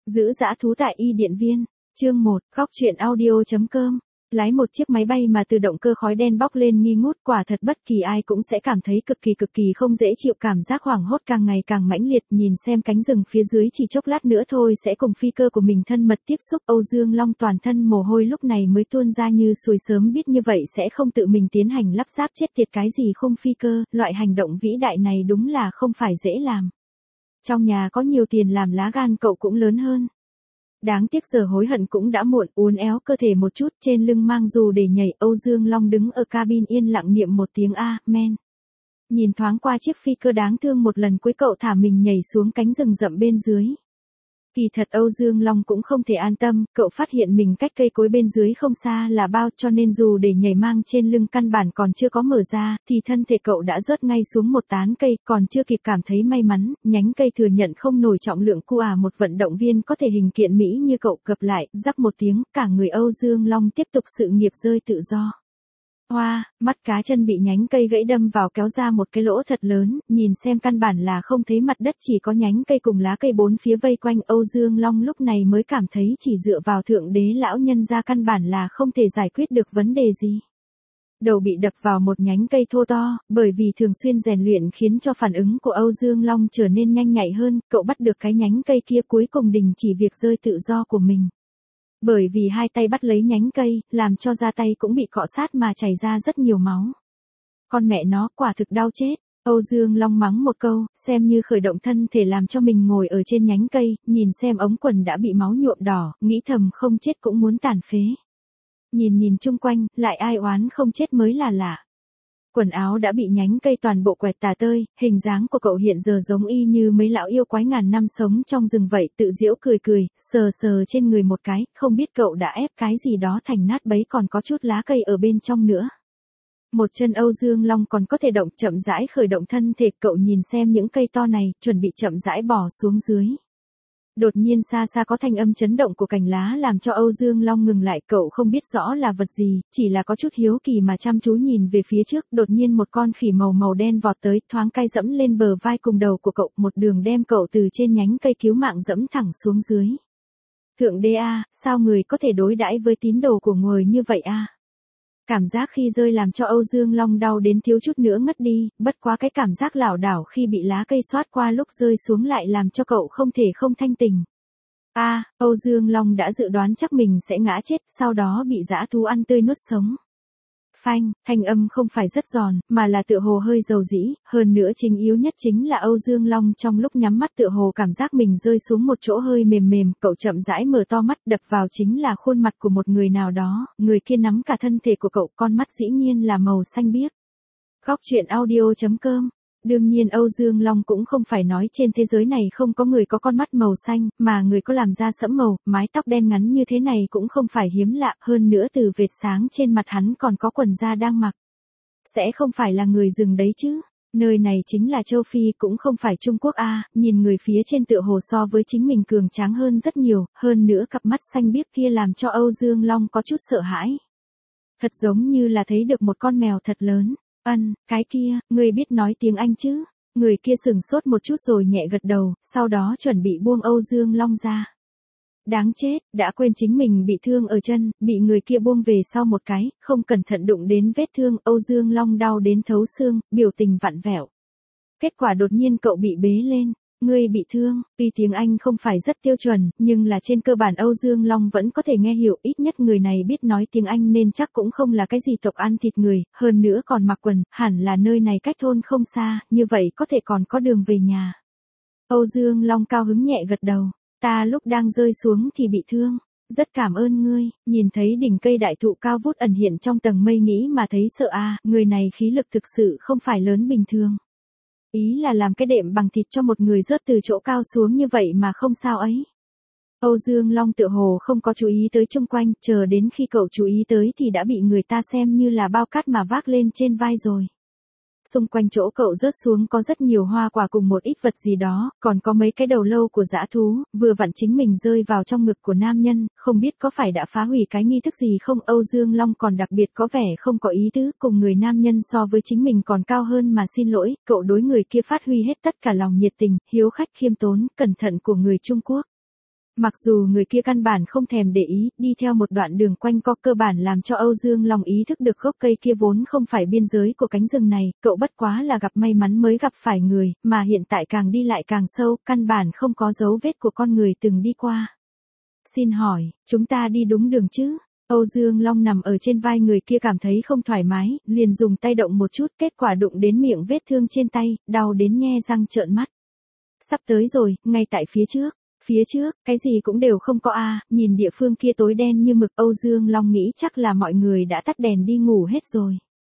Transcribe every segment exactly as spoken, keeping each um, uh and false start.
Giữ dã thú tại Y Điện Viên. Chương một, Góc truyện audio.com. Lái một chiếc máy bay mà từ động cơ khói đen bốc lên nghi ngút, quả thật bất kỳ ai cũng sẽ cảm thấy cực kỳ cực kỳ không dễ chịu, cảm giác hoảng hốt càng ngày càng mãnh liệt, nhìn xem cánh rừng phía dưới chỉ chốc lát nữa thôi sẽ cùng phi cơ của mình thân mật tiếp xúc. Âu Dương Long toàn thân mồ hôi lúc này mới tuôn ra như suối, sớm biết như vậy sẽ không tự mình tiến hành lắp ráp, chết tiệt cái gì không phi cơ, loại hành động vĩ đại này đúng là không phải dễ làm. Trong nhà có nhiều tiền làm lá gan cậu cũng lớn hơn. Đáng tiếc giờ hối hận cũng đã muộn, uốn éo cơ thể một chút, trên lưng mang dù để nhảy, Âu Dương Long đứng ở cabin yên lặng niệm một tiếng Amen. Nhìn thoáng qua chiếc phi cơ đáng thương một lần cuối, cậu thả mình nhảy xuống cánh rừng rậm bên dưới. Kỳ thật Âu Dương Long cũng không thể an tâm, cậu phát hiện mình cách cây cối bên dưới không xa là bao, cho nên dù để nhảy mang trên lưng căn bản còn chưa có mở ra, thì thân thể cậu đã rớt ngay xuống một tán cây, còn chưa kịp cảm thấy may mắn, nhánh cây thừa nhận không nổi trọng lượng cu à, một vận động viên có thể hình kiện mỹ như cậu gập lại, rắc một tiếng, cả người Âu Dương Long tiếp tục sự nghiệp rơi tự do. Hoa, wow, mắt cá chân bị nhánh cây gãy đâm vào kéo ra một cái lỗ thật lớn, nhìn xem căn bản là không thấy mặt đất, chỉ có nhánh cây cùng lá cây bốn phía vây quanh. Âu Dương Long lúc này mới cảm thấy chỉ dựa vào thượng đế lão nhân ra căn bản là không thể giải quyết được vấn đề gì. Đầu bị đập vào một nhánh cây thô to, bởi vì thường xuyên rèn luyện khiến cho phản ứng của Âu Dương Long trở nên nhanh nhạy hơn, cậu bắt được cái nhánh cây kia, cuối cùng đình chỉ việc rơi tự do của mình. Bởi vì hai tay bắt lấy nhánh cây, làm cho da tay cũng bị cọ sát mà chảy ra rất nhiều máu. Con mẹ nó, quả thực đau chết. Âu Dương Long mắng một câu, xem như khởi động thân thể làm cho mình ngồi ở trên nhánh cây, nhìn xem ống quần đã bị máu nhuộm đỏ, nghĩ thầm không chết cũng muốn tàn phế. Nhìn nhìn chung quanh, lại ai oán không chết mới là lạ. Quần áo đã bị nhánh cây toàn bộ quẹt tả tơi, hình dáng của cậu hiện giờ giống y như mấy lão yêu quái ngàn năm sống trong rừng vậy, tự giễu cười cười, sờ sờ trên người một cái, không biết cậu đã ép cái gì đó thành nát bấy, còn có chút lá cây ở bên trong nữa. Một chân Âu Dương Long còn có thể động, chậm rãi khởi động thân thể, cậu nhìn xem những cây to này, chuẩn bị chậm rãi bỏ xuống dưới. Đột nhiên xa xa có thanh âm chấn động của cành lá làm cho Âu Dương Long ngừng lại, cậu không biết rõ là vật gì, chỉ là có chút hiếu kỳ mà chăm chú nhìn về phía trước, đột nhiên một con khỉ màu màu đen vọt tới, thoáng cay dẫm lên bờ vai cùng đầu của cậu, một đường đem cậu từ trên nhánh cây cứu mạng dẫm thẳng xuống dưới. Thượng đế a, sao người có thể đối đãi với tín đồ của người như vậy a? Cảm giác khi rơi làm cho Âu Dương Long đau đến thiếu chút nữa ngất đi, bất quá cái cảm giác lảo đảo khi bị lá cây xoát qua lúc rơi xuống lại làm cho cậu không thể không thanh tỉnh. A, à, Âu Dương Long đã dự đoán chắc mình sẽ ngã chết, sau đó bị dã thú ăn tươi nuốt sống. Phanh, thanh âm không phải rất giòn, mà là tựa hồ hơi dầu dĩ, hơn nữa chính yếu nhất chính là Âu Dương Long trong lúc nhắm mắt tựa hồ cảm giác mình rơi xuống một chỗ hơi mềm mềm, cậu chậm rãi mở to mắt, đập vào chính là khuôn mặt của một người nào đó, người kia nắm cả thân thể của cậu, con mắt dĩ nhiên là màu xanh biếc. Góc truyện audio.com. Đương nhiên Âu Dương Long cũng không phải nói trên thế giới này không có người có con mắt màu xanh, mà người có làn da sẫm màu, mái tóc đen ngắn như thế này cũng không phải hiếm lạ, hơn nữa từ vệt sáng trên mặt hắn còn có quần da đang mặc. Sẽ không phải là người rừng đấy chứ? Nơi này chính là châu Phi, cũng không phải Trung Quốc a, à, nhìn người phía trên tựa hồ so với chính mình cường tráng hơn rất nhiều, hơn nữa cặp mắt xanh biếc kia làm cho Âu Dương Long có chút sợ hãi. Thật giống như là thấy được một con mèo thật lớn. Ân, cái kia, người biết nói tiếng Anh chứ? Người kia sừng sốt một chút rồi nhẹ gật đầu, sau đó chuẩn bị buông Âu Dương Long ra. Đáng chết, đã quên chính mình bị thương ở chân, bị người kia buông về sau một cái, không cẩn thận đụng đến vết thương, Âu Dương Long đau đến thấu xương, biểu tình vặn vẹo. Kết quả đột nhiên cậu bị bế lên. Ngươi bị thương, tuy tiếng Anh không phải rất tiêu chuẩn, nhưng là trên cơ bản Âu Dương Long vẫn có thể nghe hiểu, ít nhất người này biết nói tiếng Anh nên chắc cũng không là cái gì tộc ăn thịt người, hơn nữa còn mặc quần, hẳn là nơi này cách thôn không xa, như vậy có thể còn có đường về nhà. Âu Dương Long cao hứng nhẹ gật đầu, ta lúc đang rơi xuống thì bị thương, rất cảm ơn ngươi, nhìn thấy đỉnh cây đại thụ cao vút ẩn hiện trong tầng mây nghĩ mà thấy sợ a, à, người này khí lực thực sự không phải lớn bình thường. Ý là làm cái đệm bằng thịt cho một người rớt từ chỗ cao xuống như vậy mà không sao ấy. Âu Dương Long tựa hồ không có chú ý tới chung quanh, chờ đến khi cậu chú ý tới thì đã bị người ta xem như là bao cát mà vác lên trên vai rồi. Xung quanh chỗ cậu rớt xuống có rất nhiều hoa quả cùng một ít vật gì đó, còn có mấy cái đầu lâu của dã thú, vừa vặn chính mình rơi vào trong ngực của nam nhân, không biết có phải đã phá hủy cái nghi thức gì không. Âu Dương Long còn đặc biệt có vẻ không có ý tứ, cùng người nam nhân so với chính mình còn cao hơn mà xin lỗi, cậu đối người kia phát huy hết tất cả lòng nhiệt tình, hiếu khách khiêm tốn, cẩn thận của người Trung Quốc. Mặc dù người kia căn bản không thèm để ý, đi theo một đoạn đường quanh co cơ bản làm cho Âu Dương Long ý thức được gốc cây kia vốn không phải biên giới của cánh rừng này, cậu bất quá là gặp may mắn mới gặp phải người, mà hiện tại càng đi lại càng sâu, căn bản không có dấu vết của con người từng đi qua. Xin hỏi, chúng ta đi đúng đường chứ? Âu Dương Long nằm ở trên vai người kia cảm thấy không thoải mái, liền dùng tay động một chút, kết quả đụng đến miệng vết thương trên tay, đau đến nhe răng trợn mắt. Sắp tới rồi, ngay tại phía trước. Phía trước, cái gì cũng đều không có a, nhìn địa phương kia tối đen như mực, Âu Dương Long nghĩ chắc là mọi người đã tắt đèn đi ngủ hết rồi.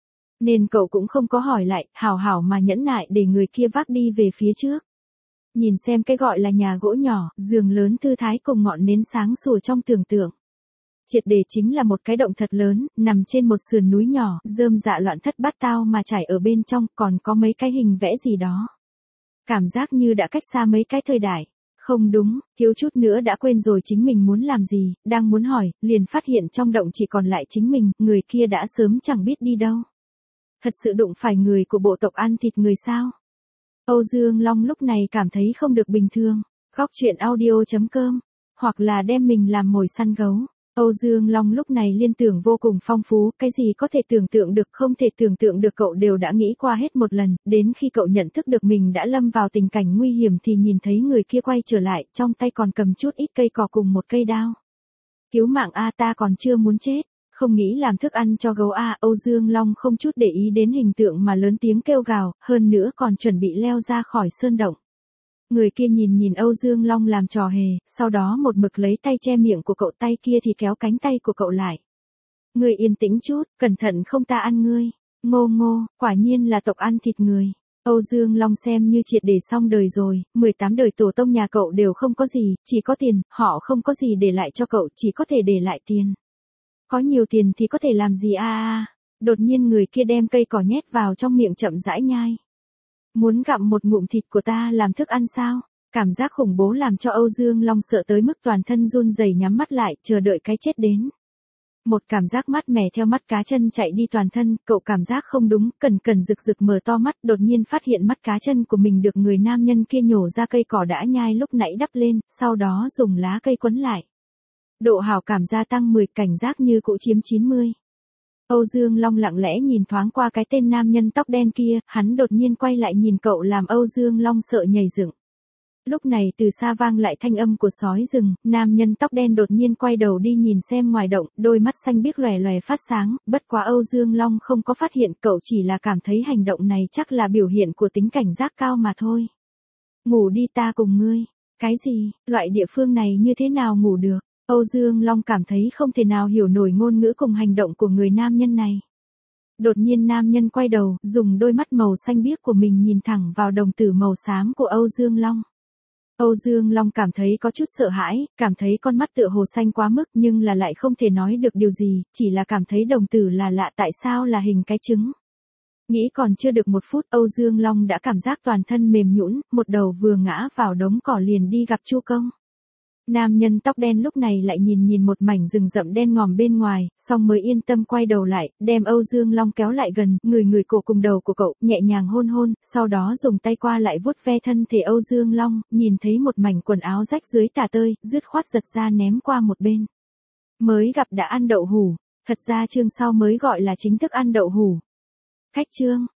Nên cậu cũng không có hỏi lại, hảo hảo mà nhẫn nại để người kia vác đi về phía trước. Nhìn xem cái gọi là nhà gỗ nhỏ, giường lớn thư thái cùng ngọn nến sáng sủa trong tưởng tượng. Triệt để chính là một cái động thật lớn, nằm trên một sườn núi nhỏ, rơm dạ loạn thất bát tao mà trải ở bên trong, còn có mấy cái hình vẽ gì đó. Cảm giác như đã cách xa mấy cái thời đại. Không đúng, thiếu chút nữa đã quên rồi chính mình muốn làm gì, đang muốn hỏi, liền phát hiện trong động chỉ còn lại chính mình, người kia đã sớm chẳng biết đi đâu. Thật sự đụng phải người của bộ tộc ăn thịt người sao? Âu Dương Long lúc này cảm thấy không được bình thường. Góc truyện audio chấm com, hoặc là đem mình làm mồi săn gấu. Âu Dương Long lúc này liên tưởng vô cùng phong phú, cái gì có thể tưởng tượng được không thể tưởng tượng được cậu đều đã nghĩ qua hết một lần, đến khi cậu nhận thức được mình đã lâm vào tình cảnh nguy hiểm thì nhìn thấy người kia quay trở lại, trong tay còn cầm chút ít cây cỏ cùng một cây đao. Cứu mạng a, ta còn chưa muốn chết, không nghĩ làm thức ăn cho gấu a, Âu Dương Long không chút để ý đến hình tượng mà lớn tiếng kêu gào, hơn nữa còn chuẩn bị leo ra khỏi sơn động. Người kia nhìn nhìn Âu Dương Long làm trò hề, sau đó một mực lấy tay che miệng của cậu, tay kia thì kéo cánh tay của cậu lại. Ngươi yên tĩnh chút, cẩn thận không ta ăn ngươi. Ngô ngô, quả nhiên là tộc ăn thịt người. Âu Dương Long xem như triệt để xong đời rồi, mười tám đời tổ tông nhà cậu đều không có gì, chỉ có tiền, họ không có gì để lại cho cậu, chỉ có thể để lại tiền. Có nhiều tiền thì có thể làm gì a a. Đột nhiên người kia đem cây cỏ nhét vào trong miệng chậm rãi nhai. Muốn gặm một ngụm thịt của ta làm thức ăn sao? Cảm giác khủng bố làm cho Âu Dương Long sợ tới mức toàn thân run rẩy nhắm mắt lại, chờ đợi cái chết đến. Một cảm giác mát mẻ theo mắt cá chân chạy đi toàn thân, cậu cảm giác không đúng, cần cần rực rực mở to mắt, đột nhiên phát hiện mắt cá chân của mình được người nam nhân kia nhổ ra cây cỏ đã nhai lúc nãy đắp lên, sau đó dùng lá cây quấn lại. Độ hảo cảm gia tăng mười, cảnh giác như cũ chiếm chín mươi. Âu Dương Long lặng lẽ nhìn thoáng qua cái tên nam nhân tóc đen kia, hắn đột nhiên quay lại nhìn cậu làm Âu Dương Long sợ nhảy dựng. Lúc này từ xa vang lại thanh âm của sói rừng, nam nhân tóc đen đột nhiên quay đầu đi nhìn xem ngoài động, đôi mắt xanh biếc lòe lòe phát sáng, bất quá Âu Dương Long không có phát hiện, cậu chỉ là cảm thấy hành động này chắc là biểu hiện của tính cảnh giác cao mà thôi. Ngủ đi ta cùng ngươi. Cái gì, loại địa phương này như thế nào ngủ được? Âu Dương Long cảm thấy không thể nào hiểu nổi ngôn ngữ cùng hành động của người nam nhân này. Đột nhiên nam nhân quay đầu, dùng đôi mắt màu xanh biếc của mình nhìn thẳng vào đồng tử màu xám của Âu Dương Long. Âu Dương Long cảm thấy có chút sợ hãi, cảm thấy con mắt tựa hồ xanh quá mức nhưng là lại không thể nói được điều gì, chỉ là cảm thấy đồng tử là lạ, tại sao là hình cái trứng. Nghĩ còn chưa được một phút Âu Dương Long đã cảm giác toàn thân mềm nhũn, một đầu vừa ngã vào đống cỏ liền đi gặp Chu Công. Nam nhân tóc đen lúc này lại nhìn nhìn một mảnh rừng rậm đen ngòm bên ngoài, xong mới yên tâm quay đầu lại, đem Âu Dương Long kéo lại gần, người người cổ cùng đầu của cậu, nhẹ nhàng hôn hôn, sau đó dùng tay qua lại vuốt ve thân thể Âu Dương Long, nhìn thấy một mảnh quần áo rách dưới tả tơi, dứt khoát giật ra ném qua một bên. Mới gặp đã ăn đậu hủ, thật ra chương sau mới gọi là chính thức ăn đậu hủ. Khách chương